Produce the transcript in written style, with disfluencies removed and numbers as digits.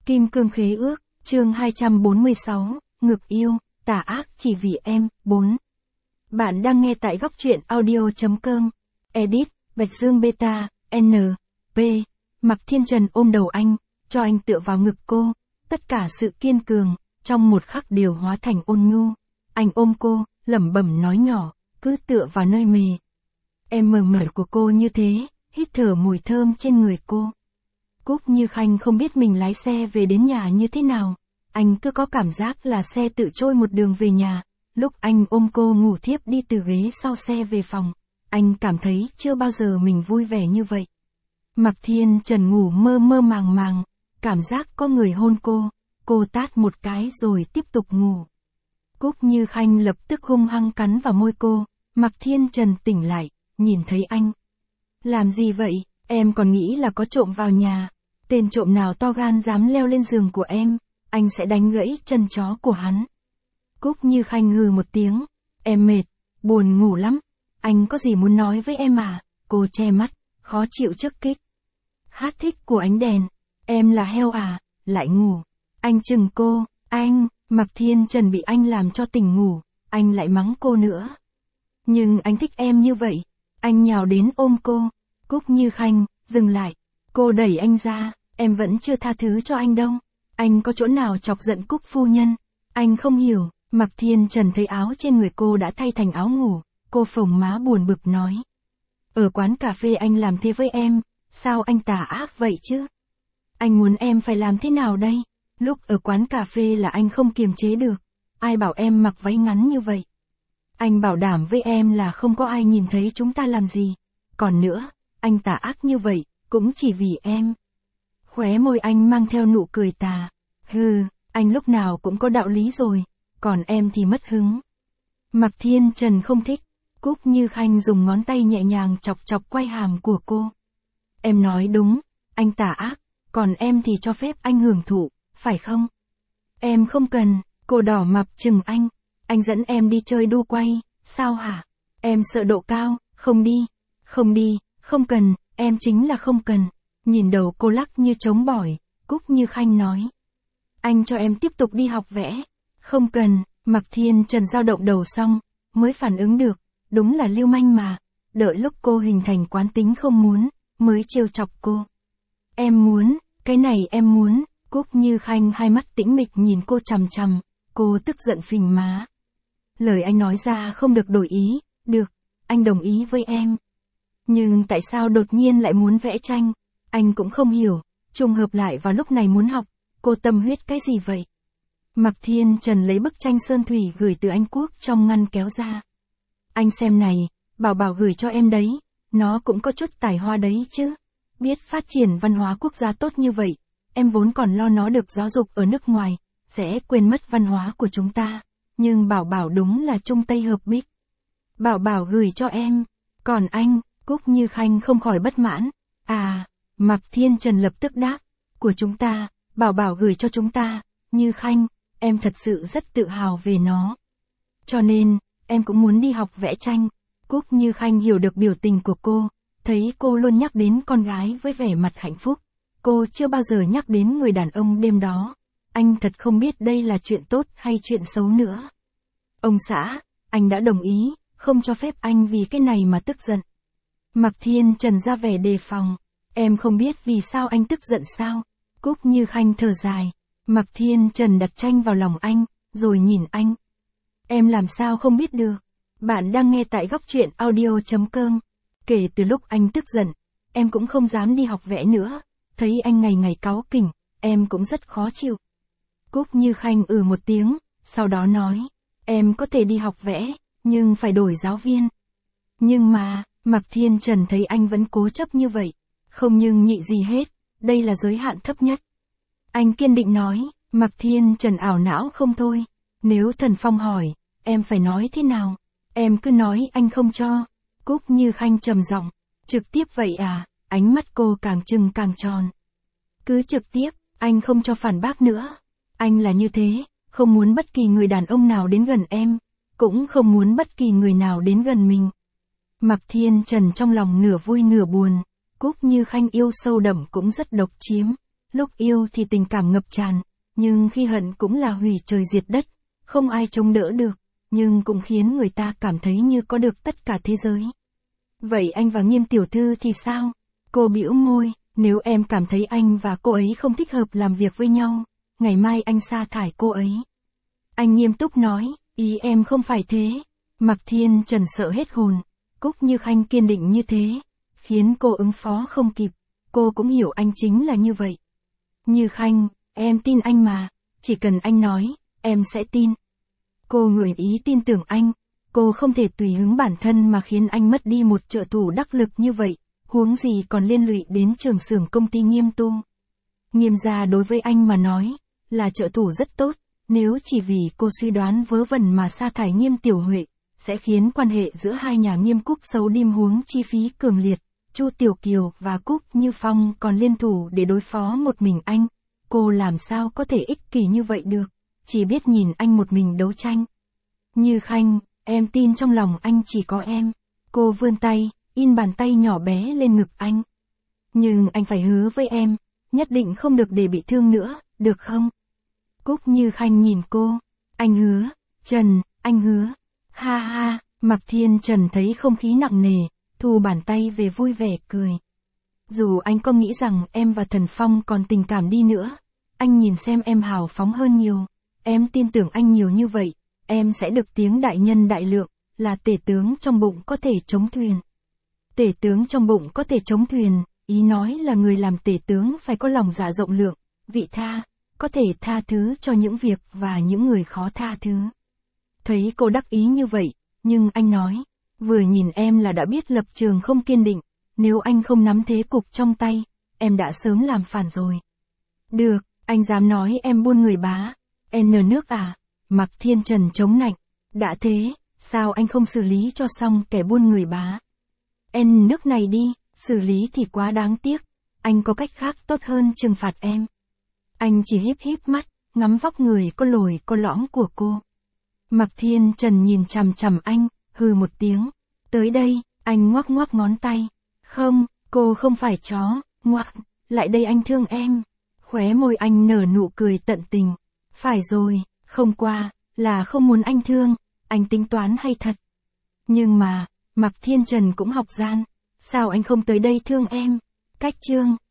Kim cương khế ước, chương 246, ngược yêu, tà ác chỉ vì em, 4. Bạn đang nghe tại góc truyện audio.com. Edit, Bạch Dương Beta, N. P. Mạc Thiên Trần ôm đầu anh, cho anh tựa vào ngực cô. Tất cả sự kiên cường, trong một khắc đều hóa thành ôn nhu. Anh ôm cô, lẩm bẩm nói nhỏ, cứ tựa vào nơi mề. Em mờ mờ của cô như thế, hít thở mùi thơm trên người cô. Cúc Như Khanh không biết mình lái xe về đến nhà như thế nào. Anh cứ có cảm giác là xe tự trôi một đường về nhà. Lúc anh ôm cô ngủ thiếp đi từ ghế sau xe về phòng, anh cảm thấy chưa bao giờ mình vui vẻ như vậy. Mạc Thiên Trần ngủ mơ mơ màng màng, cảm giác có người hôn cô tát một cái rồi tiếp tục ngủ. Cúc Như Khanh lập tức hung hăng cắn vào môi cô. Mạc Thiên Trần tỉnh lại, nhìn thấy anh. Làm gì vậy, em còn nghĩ là có trộm vào nhà. Tên trộm nào to gan dám leo lên giường của em, anh sẽ đánh gãy chân chó của hắn. Cúc Như Khanh hừ một tiếng, em mệt, buồn ngủ lắm. Anh có gì muốn nói với em à? Cô che mắt, khó chịu trước kích. Hát thích của ánh đèn, em là heo à, lại ngủ. Anh chừng cô, anh, Mạc Thiên Trần bị anh làm cho tỉnh ngủ, anh lại mắng cô nữa. Nhưng anh thích em như vậy, anh nhào đến ôm cô. Cúc Như Khanh, dừng lại. Cô đẩy anh ra, em vẫn chưa tha thứ cho anh đâu. Anh có chỗ nào chọc giận Cúc phu nhân? Anh không hiểu. Mạc Thiên Trần thấy áo trên người cô đã thay thành áo ngủ, cô phồng má buồn bực nói. Ở quán cà phê anh làm thế với em, sao anh tà ác vậy chứ? Anh muốn em phải làm thế nào đây? Lúc ở quán cà phê là anh không kiềm chế được, ai bảo em mặc váy ngắn như vậy? Anh bảo đảm với em là không có ai nhìn thấy chúng ta làm gì. Còn nữa, anh tà ác như vậy, cũng chỉ vì em. Khóe môi anh mang theo nụ cười tà. Hừ, anh lúc nào cũng có đạo lý rồi, còn em thì mất hứng. Mạc Thiên Trần không thích. Cúc Như Khanh dùng ngón tay nhẹ nhàng chọc chọc quai hàm của cô. Em nói đúng, anh tà ác, còn em thì cho phép anh hưởng thụ, phải không? Em không cần. Cô đỏ mặt chừng anh dẫn em đi chơi đu quay, sao hả? Em sợ độ cao, không đi, không cần, em chính là không cần. Nhìn đầu cô lắc như trống bỏi, Cúc Như Khanh nói. Anh cho em tiếp tục đi học vẽ. Không cần. Mạc Thiên Trần dao động đầu xong, mới phản ứng được, đúng là lưu manh mà. Đợi lúc cô hình thành quán tính không muốn, mới trêu chọc cô. Em muốn, cái này em muốn. Cúc Như Khanh hai mắt tĩnh mịch nhìn cô chằm chằm, cô tức giận phình má. Lời anh nói ra không được đổi ý, được, anh đồng ý với em. Nhưng tại sao đột nhiên lại muốn vẽ tranh? Anh cũng không hiểu, trùng hợp lại vào lúc này muốn học, cô tâm huyết cái gì vậy? Mạc Thiên Trần lấy bức tranh sơn thủy gửi từ Anh Quốc trong ngăn kéo ra. Anh xem này, bảo gửi cho em đấy, nó cũng có chút tài hoa đấy chứ. Biết phát triển văn hóa quốc gia tốt như vậy, em vốn còn lo nó được giáo dục ở nước ngoài, sẽ quên mất văn hóa của chúng ta. Nhưng Bảo đúng là Trung Tây hợp bích. Bảo gửi cho em, còn anh, Cúc Như Khanh không khỏi bất mãn. À, Mạc Thiên Trần lập tức đáp, của chúng ta, Bảo gửi cho chúng ta, Như Khanh, em thật sự rất tự hào về nó. Cho nên, em cũng muốn đi học vẽ tranh. Cúc Như Khanh hiểu được biểu tình của cô, thấy cô luôn nhắc đến con gái với vẻ mặt hạnh phúc. Cô chưa bao giờ nhắc đến người đàn ông đêm đó. Anh thật không biết đây là chuyện tốt hay chuyện xấu nữa. Ông xã, anh đã đồng ý, không cho phép anh vì cái này mà tức giận. Mạc Thiên Trần ra vẻ đề phòng. Em không biết vì sao anh tức giận sao? Cúc Như Khanh thở dài. Mạc Thiên Trần đặt tranh vào lòng anh, rồi nhìn anh. Em làm sao không biết được? Bạn đang nghe tại góc truyện audio.com. Kể từ lúc anh tức giận, em cũng không dám đi học vẽ nữa. Thấy anh ngày ngày cáu kỉnh, em cũng rất khó chịu. Cúc Như Khanh một tiếng, sau đó nói. Em có thể đi học vẽ, nhưng phải đổi giáo viên. Nhưng mà, Mạc Thiên Trần thấy anh vẫn cố chấp như vậy. Không nhưng nhị gì hết, đây là giới hạn thấp nhất. Anh kiên định nói. Mạc Thiên Trần ảo não không thôi. Nếu Thần Phong hỏi, em phải nói thế nào? Em cứ nói anh không cho. Cúc Như Khanh trầm giọng. Trực tiếp vậy à? Ánh mắt cô càng trừng càng tròn. Cứ trực tiếp, anh không cho phản bác nữa. Anh là như thế, không muốn bất kỳ người đàn ông nào đến gần em, cũng không muốn bất kỳ người nào đến gần mình. Mạc Thiên Trần trong lòng nửa vui nửa buồn. Cúc Như Khanh yêu sâu đậm cũng rất độc chiếm. Lúc yêu thì tình cảm ngập tràn, nhưng khi hận cũng là hủy trời diệt đất, không ai chống đỡ được, nhưng cũng khiến người ta cảm thấy như có được tất cả thế giới. Vậy anh và Nghiêm tiểu thư thì sao? Cô bĩu môi, nếu em cảm thấy anh và cô ấy không thích hợp làm việc với nhau, ngày mai anh sa thải cô ấy. Anh nghiêm túc nói, ý em không phải thế. Mạc Thiên Trần sợ hết hồn, Cúc Như Khanh kiên định như thế, khiến cô ứng phó không kịp, cô cũng hiểu anh chính là như vậy. Như Khanh, em tin anh mà, chỉ cần anh nói, em sẽ tin. Cô ngỏ ý tin tưởng anh, cô không thể tùy hứng bản thân mà khiến anh mất đi một trợ thủ đắc lực như vậy, huống gì còn liên lụy đến trưởng xưởng công ty Nghiêm tu. Nghiêm gia đối với anh mà nói, là trợ thủ rất tốt, nếu chỉ vì cô suy đoán vớ vẩn mà sa thải Nghiêm Tiểu Huệ, sẽ khiến quan hệ giữa hai nhà Nghiêm Cúc xấu đi huống chi phí cường liệt. Chu Tiểu Kiều và Cúc Như Phong còn liên thủ để đối phó một mình anh, cô làm sao có thể ích kỷ như vậy được, chỉ biết nhìn anh một mình đấu tranh. Như Khanh, em tin trong lòng anh chỉ có em. Cô vươn tay, in bàn tay nhỏ bé lên ngực anh. Nhưng anh phải hứa với em, nhất định không được để bị thương nữa, được không? Cúc Như Khanh nhìn cô, anh hứa, Trần, anh hứa. Ha ha, Mạc Thiên Trần thấy không khí nặng nề, thu bàn tay về vui vẻ cười. Dù anh có nghĩ rằng em và Thần Phong còn tình cảm đi nữa, anh nhìn xem em hào phóng hơn nhiều, em tin tưởng anh nhiều như vậy, em sẽ được tiếng đại nhân đại lượng, là tể tướng trong bụng có thể chống thuyền. Tể tướng trong bụng có thể chống thuyền, ý nói là người làm tể tướng phải có lòng dạ rộng lượng, vị tha, có thể tha thứ cho những việc và những người khó tha thứ. Thấy cô đắc ý như vậy, nhưng anh nói, vừa nhìn em là đã biết lập trường không kiên định, nếu anh không nắm thế cục trong tay, em đã sớm làm phản rồi. Được, anh dám nói em buôn người bá, N nước à? Mạc Thiên Trần chống nạnh, đã thế, sao anh không xử lý cho xong kẻ buôn người bá? N nước này đi, xử lý thì quá đáng tiếc, anh có cách khác tốt hơn trừng phạt em. Anh chỉ híp híp mắt, ngắm vóc người có lồi có lõm của cô. Mạc Thiên Trần nhìn chằm chằm anh, hừ một tiếng. Tới đây, anh ngoắc ngoắc ngón tay. Không, cô không phải chó, ngoắc, lại đây anh thương em. Khóe môi anh nở nụ cười tận tình. Phải rồi, không qua, là không muốn anh thương, anh tính toán hay thật. Nhưng mà, Mạc Thiên Trần cũng học gian, sao anh không tới đây thương em? Cách chương